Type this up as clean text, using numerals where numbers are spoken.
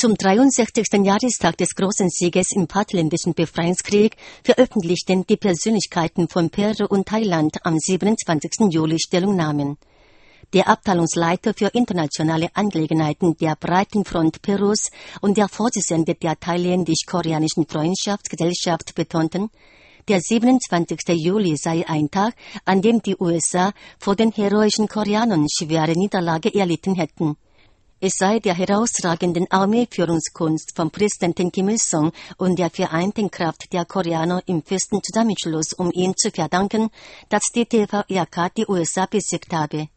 Zum 63. Jahrestag des großen Sieges im Vaterländischen Befreiungskrieg veröffentlichten die Persönlichkeiten von Peru und Thailand am 27. Juli Stellungnahmen. Der Abteilungsleiter für internationale Angelegenheiten der Breitenfront Perus und der Vorsitzende der thailändisch-koreanischen Freundschaftsgesellschaft betonten, der 27. Juli sei ein Tag, an dem die USA vor den heroischen Koreanern schwere Niederlage erlitten hätten. Es sei der herausragenden Armeeführungskunst von Präsidentin Kim Il-sung und der vereinten Kraft der Koreaner im festen Zusammenschluss um ihn zu verdanken, dass die TVRK die USA besiegt habe.